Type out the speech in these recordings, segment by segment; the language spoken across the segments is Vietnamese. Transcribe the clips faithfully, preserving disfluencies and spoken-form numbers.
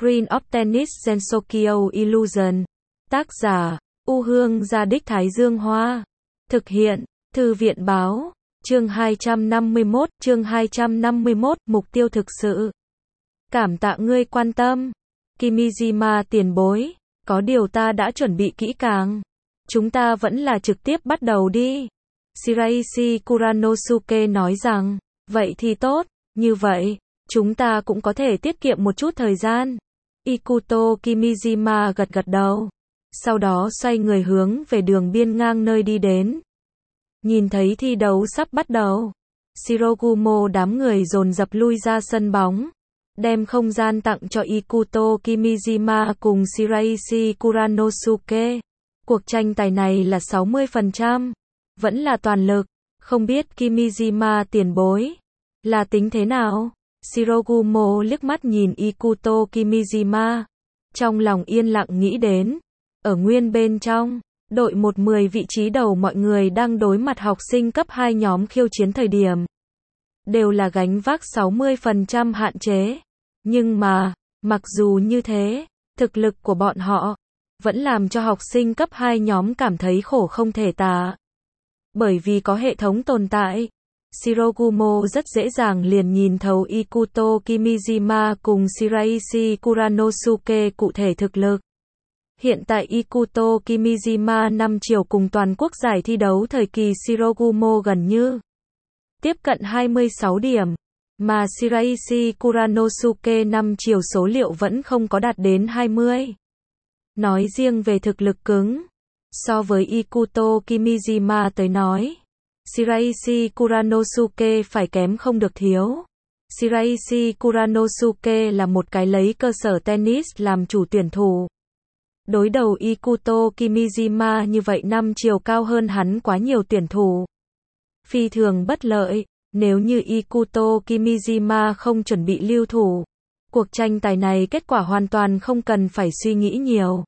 Screen of Tennis Gensokyo Illusion. Tác giả, U Hương Gia Đích Thái Dương Hoa. Thực hiện, Thư viện Báo. Chương hai trăm năm mươi mốt, chương hai trăm năm mươi mốt, mục tiêu thực sự. Cảm tạ ngươi quan tâm. Kimijima tiền bối, có điều ta đã chuẩn bị kỹ càng. Chúng ta vẫn là trực tiếp bắt đầu đi. Shiraishi Kuranosuke nói rằng, vậy thì tốt, như vậy, chúng ta cũng có thể tiết kiệm một chút thời gian. Ikuto Kimijima gật gật đầu. Sau đó xoay người hướng về đường biên ngang nơi đi đến. Nhìn thấy thi đấu sắp bắt đầu, Shirogumo đám người dồn dập lui ra sân bóng, đem không gian tặng cho Ikuto Kimijima cùng Shiraishi Kuranosuke. Cuộc tranh tài này là sáu mươi phần trăm, vẫn là toàn lực, không biết Kimijima tiền bối là tính thế nào? Shirogumo liếc mắt nhìn Ikuto Kimijima, trong lòng yên lặng nghĩ đến, ở nguyên bên trong đội một mười vị trí đầu mọi người đang đối mặt học sinh cấp hai nhóm khiêu chiến thời điểm. Đều là gánh vác sáu mươi phần trăm hạn chế. Nhưng mà, mặc dù như thế, thực lực của bọn họ vẫn làm cho học sinh cấp hai nhóm cảm thấy khổ không thể tả. Bởi vì có hệ thống tồn tại, Shirogumo rất dễ dàng liền nhìn thấu Ikuto Kimijima cùng Shiraishi Kuranosuke cụ thể thực lực. Hiện tại Ikuto Kimijima năm chiều cùng toàn quốc giải thi đấu thời kỳ Shirogumo gần như tiếp cận hai mươi sáu điểm, mà Shiraishi Kuranosuke năm chiều số liệu vẫn không có đạt đến hai mươi. Nói riêng về thực lực cứng, so với Ikuto Kimijima tới nói, Shiraishi Kuranosuke phải kém không được thiếu. Shiraishi Kuranosuke là một cái lấy cơ sở tennis làm chủ tuyển thủ. Đối đầu Ikuto Kimijima như vậy năm chiều cao hơn hắn quá nhiều tuyển thủ. Phi thường bất lợi, nếu như Ikuto Kimijima không chuẩn bị lưu thủ, cuộc tranh tài này kết quả hoàn toàn không cần phải suy nghĩ nhiều.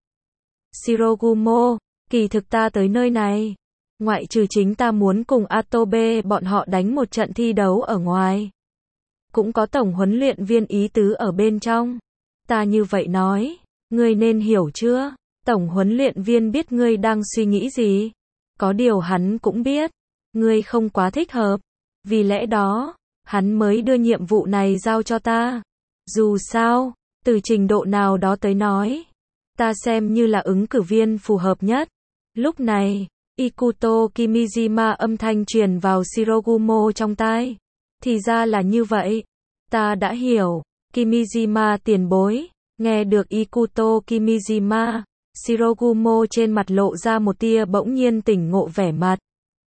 Shirogumo, kỳ thực ta tới nơi này, ngoại trừ chính ta muốn cùng Atobe bọn họ đánh một trận thi đấu ở ngoài, cũng có tổng huấn luyện viên ý tứ ở bên trong. Ta như vậy nói, ngươi nên hiểu chưa? Tổng huấn luyện viên biết ngươi đang suy nghĩ gì. Có điều hắn cũng biết, ngươi không quá thích hợp. Vì lẽ đó, hắn mới đưa nhiệm vụ này giao cho ta. Dù sao, từ trình độ nào đó tới nói, ta xem như là ứng cử viên phù hợp nhất. Lúc này, Ikuto Kimijima âm thanh truyền vào Shirogumo trong tai. Thì ra là như vậy. Ta đã hiểu. Kimijima tiền bối. Nghe được Ikuto Kimijima, Shirogumo trên mặt lộ ra một tia bỗng nhiên tỉnh ngộ vẻ mặt.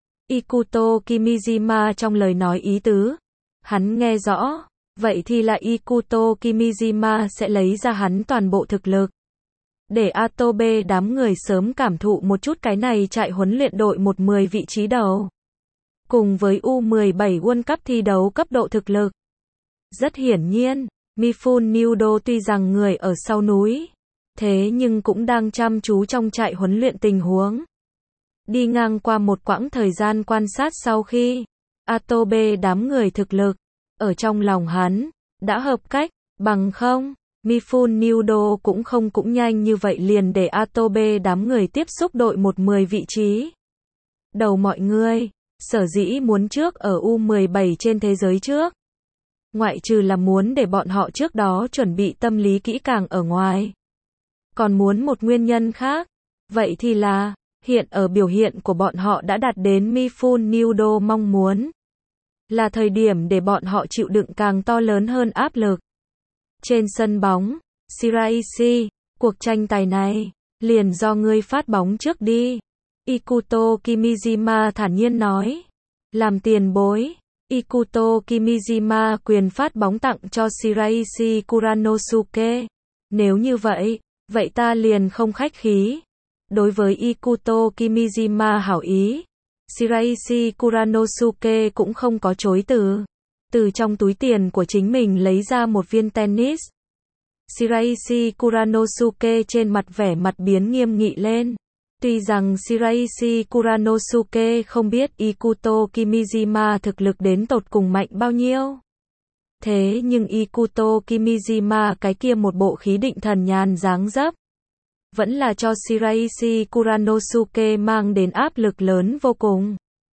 Ikuto Kimijima trong lời nói ý tứ, hắn nghe rõ, vậy thì là Ikuto Kimijima sẽ lấy ra hắn toàn bộ thực lực. Để Atobe đám người sớm cảm thụ một chút cái này chạy huấn luyện đội một mười vị trí đầu. Cùng với U mười bảy World Cup thi đấu cấp độ thực lực. Rất hiển nhiên, Mifune Nudo tuy rằng người ở sau núi, thế nhưng cũng đang chăm chú trong trại huấn luyện tình huống. Đi ngang qua một quãng thời gian quan sát sau khi Atobe đám người thực lực, ở trong lòng hắn, đã hợp cách, bằng không, Mifune Nudo cũng không cũng nhanh như vậy liền để Atobe đám người tiếp xúc đội một mười vị trí. Đầu mọi người, sở dĩ muốn trước ở U mười bảy trên thế giới trước. Ngoại trừ là muốn để bọn họ trước đó chuẩn bị tâm lý kỹ càng ở ngoài. Còn muốn một nguyên nhân khác, vậy thì là, hiện ở biểu hiện của bọn họ đã đạt đến Mifune Nudo mong muốn. Là thời điểm để bọn họ chịu đựng càng to lớn hơn áp lực. Trên sân bóng, Shiraishi, cuộc tranh tài này, liền do ngươi phát bóng trước đi. Ikuto Kimijima thản nhiên nói. Làm tiền bối. Ikuto Kimijima quyền phát bóng tặng cho Shiraishi Kuranosuke. Nếu như vậy, vậy ta liền không khách khí. Đối với Ikuto Kimijima hảo ý, Shiraishi Kuranosuke cũng không có chối từ. Từ trong túi tiền của chính mình lấy ra một viên tennis. Shiraishi Kuranosuke trên mặt vẻ mặt biến nghiêm nghị lên. Tuy rằng Shiraishi Kuranosuke không biết Ikuto Kimijima thực lực đến tột cùng mạnh bao nhiêu. Thế nhưng Ikuto Kimijima cái kia một bộ khí định thần nhàn dáng dấp, vẫn là cho Shiraishi Kuranosuke mang đến áp lực lớn vô cùng.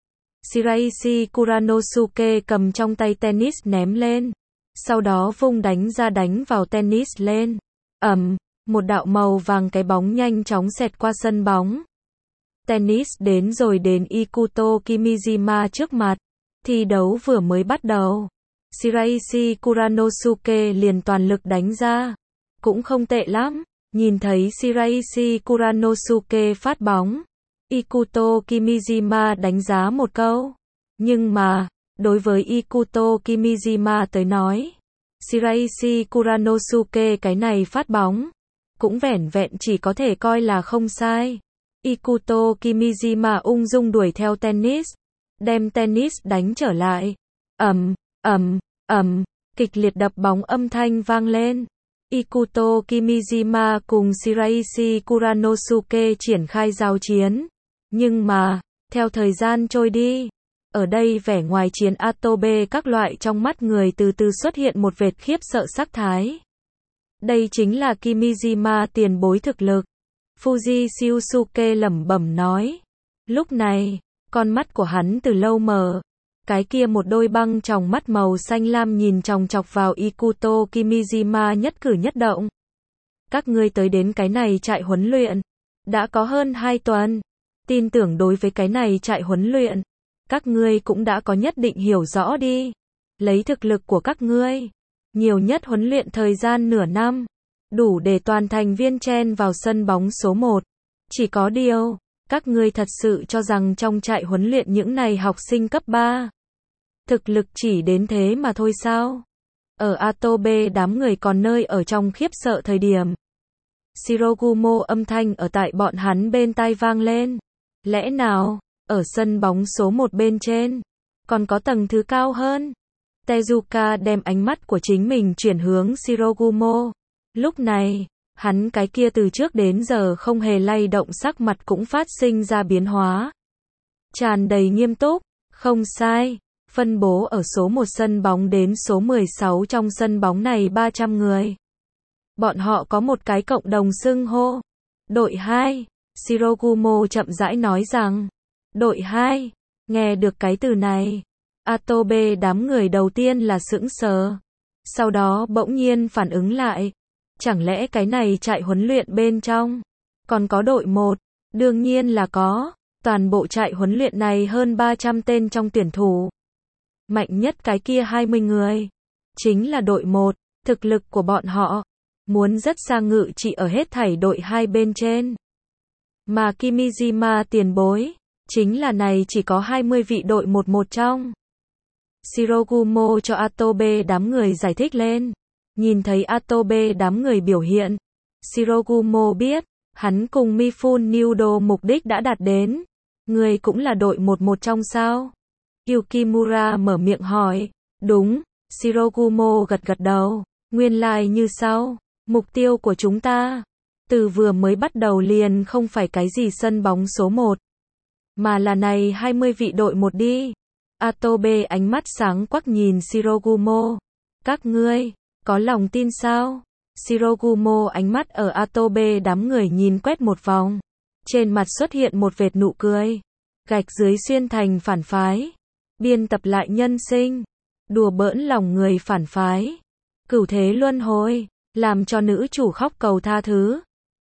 Shiraishi Kuranosuke cầm trong tay tennis ném lên, sau đó vung đánh ra đánh vào tennis lên. Ầm, một đạo màu vàng cái bóng nhanh chóng xẹt qua sân bóng. Tennis đến rồi đến Ikuto Kimijima trước mặt. Thi đấu vừa mới bắt đầu, Shiraishi Kuranosuke liền toàn lực đánh ra. Cũng không tệ lắm. Nhìn thấy Shiraishi Kuranosuke phát bóng, Ikuto Kimijima đánh giá một câu. Nhưng mà, đối với Ikuto Kimijima tới nói, Shiraishi Kuranosuke cái này phát bóng, cũng vẻn vẹn chỉ có thể coi là không sai. Ikuto Kimijima ung dung đuổi theo tennis, đem tennis đánh trở lại. Ầm, ầm, ầm, kịch liệt đập bóng âm thanh vang lên. Ikuto Kimijima cùng Shiraishi Kuranosuke triển khai giao chiến. Nhưng mà, theo thời gian trôi đi, ở đây vẻ ngoài chiến Atobe các loại trong mắt người từ từ xuất hiện một vệt khiếp sợ sắc thái. Đây chính là Kimijima tiền bối thực lực. Fuji Shiosuke lẩm bẩm nói. Lúc này, con mắt của hắn từ lâu mở. Cái kia một đôi băng tròng mắt màu xanh lam nhìn chòng chọc vào Ikuto Kimijima nhất cử nhất động. Các ngươi tới đến cái này trại huấn luyện. Đã có hơn hai tuần. Tin tưởng đối với cái này trại huấn luyện, các ngươi cũng đã có nhất định hiểu rõ đi. Lấy thực lực của các ngươi, nhiều nhất huấn luyện thời gian nửa năm, đủ để toàn thành viên chen vào sân bóng số một. Chỉ có điều, các ngươi thật sự cho rằng trong trại huấn luyện những này học sinh cấp ba, thực lực chỉ đến thế mà thôi sao? Ở Atobe đám người còn nơi ở trong khiếp sợ thời điểm, Shirogumo âm thanh ở tại bọn hắn bên tai vang lên. Lẽ nào, ở sân bóng số một bên trên, còn có tầng thứ cao hơn? Tezuka đem ánh mắt của chính mình chuyển hướng Shirogumo. Lúc này, hắn cái kia từ trước đến giờ không hề lay động sắc mặt cũng phát sinh ra biến hóa. Tràn đầy nghiêm túc, không sai, phân bố ở số một sân bóng đến số mười sáu trong sân bóng này ba trăm người. Bọn họ có một cái cộng đồng xưng hô. Đội hai, Shirogumo chậm rãi nói rằng. Đội hai, nghe được cái từ này, Atobe đám người đầu tiên là sững sờ. Sau đó bỗng nhiên phản ứng lại. Chẳng lẽ cái này trại huấn luyện bên trong còn có đội một? Đương nhiên là có. Toàn bộ trại huấn luyện này hơn ba trăm tên trong tuyển thủ. Mạnh nhất cái kia hai mươi người. Chính là đội một. Thực lực của bọn họ muốn rất xa ngự trị ở hết thảy đội hai bên trên. Mà Kimijima tiền bối chính là này chỉ có hai mươi vị đội một một trong. Shirogumo cho Atobe đám người giải thích lên. Nhìn thấy Atobe đám người biểu hiện, Shirogumo biết, hắn cùng Mifune Nudo mục đích đã đạt đến. Người cũng là đội một một trong sao? Yukimura mở miệng hỏi. Đúng, Shirogumo gật gật đầu. Nguyên lai như sau, mục tiêu của chúng ta, từ vừa mới bắt đầu liền không phải cái gì sân bóng số một, mà là này hai mươi vị đội một đi. Atobe ánh mắt sáng quắc nhìn Shirogumo. Các ngươi, có lòng tin sao? Shirogumo ánh mắt ở Atobe đám người nhìn quét một vòng. Trên mặt xuất hiện một vệt nụ cười. Gạch dưới xuyên thành phản phái. Biên tập lại nhân sinh. Đùa bỡn lòng người phản phái. Cửu thế luân hồi. Làm cho nữ chủ khóc cầu tha thứ.